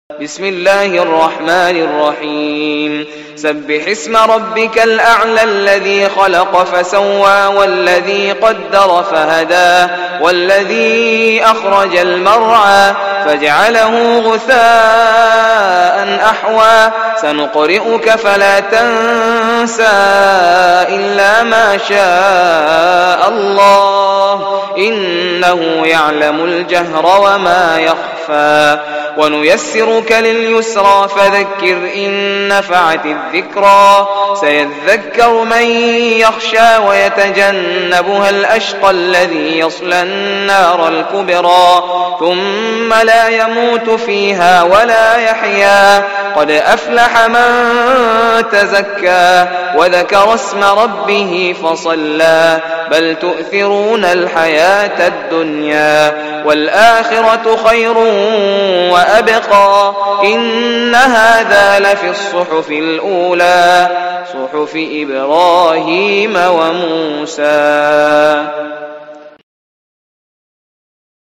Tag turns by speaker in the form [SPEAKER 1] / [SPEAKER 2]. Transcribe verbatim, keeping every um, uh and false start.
[SPEAKER 1] بسم الله الرحمن الرحيم سبح اسم ربك الأعلى الذي خلق فسوى والذي قدر فهدى والذي أخرج المرعى فجعله غثاء أحوى سنقرئك فلا تنسى إلا ما شاء الله إنه يعلم الجهر وما يخفى ونيسرك لليسرى فذكر إن نفعت الذكرى سيذكر من يخشى ويتجنبها الأشقى الذي يصلى النار الكبرى ثم لا يموت فيها ولا يحيا قد أفلح من تزكى وذكر اسم ربه فصلى بل تؤثرون الحياة الدنيا والآخرة خير وأبقى إن هذا لفي الصحف الأولى صحف إبراهيم وموسى.